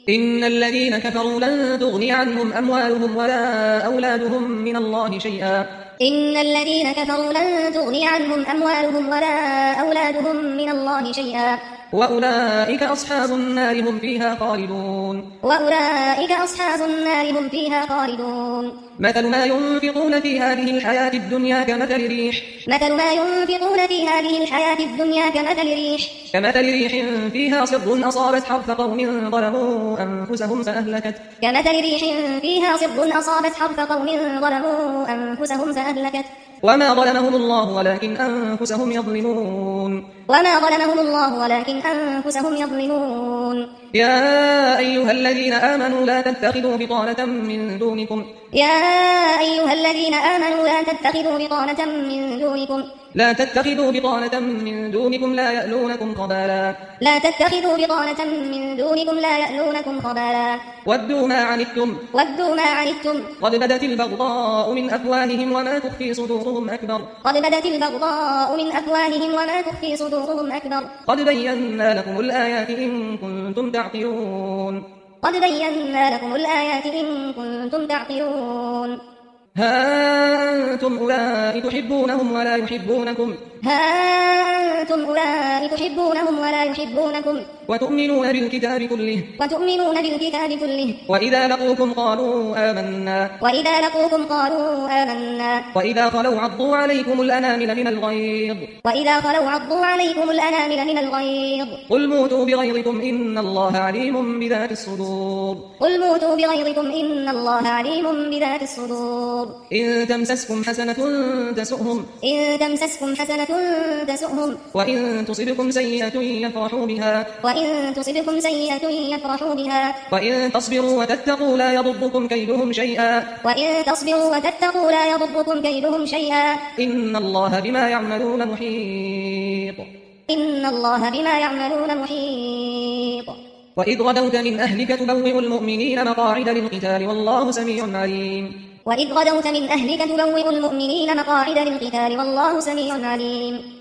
إن الذين كفروا لن تغني عنهم أموالهم ولا أولادهم من الله شيئا إن الذين كفروا لن تغني عنهم أموالهم ولا أولادهم من الله شيئا وأولئك أصحاب النار هم فيها خالدون وأولئك أصحاب النار هم فيها خالدون مثل ما ينفقون في هذه الحياة الدنيا كمثل ريح فيها صر أصابت حرث قوم ظلموا فأهلكت وما ظلمهم الله ولكن أنفسهم يظلمون يا أيها الذين آمنوا لا تتخذوا بطانة من دونكم لا يألونكم خبالا ودوا ما عنتم قد بدت البغضاء من أفواههم وما تخفي صدورهم أكبر قد بينا لكم الآيات إن كنتم تعقلون ها أنتم أولئك تحبونهم ولا يحبونكم وتؤمنون بالكتاب كله وإذا لقوكم قالوا آمنا وإذا خلوا عضوا عليكم الأنامل من الغيظ قل موتوا بغيظكم إن الله عليم بذات الصدور إن تمسسكم حسنة تسؤهم وإن تصبكم سيئة يفرحوا بها وإن تصبروا وتتقوا لا يضركم كيدهم شيئا إن الله بما يعملون محيط وإذ غدوت من أهلك تبوئ المؤمنين مقاعد للقتال والله سميع عليم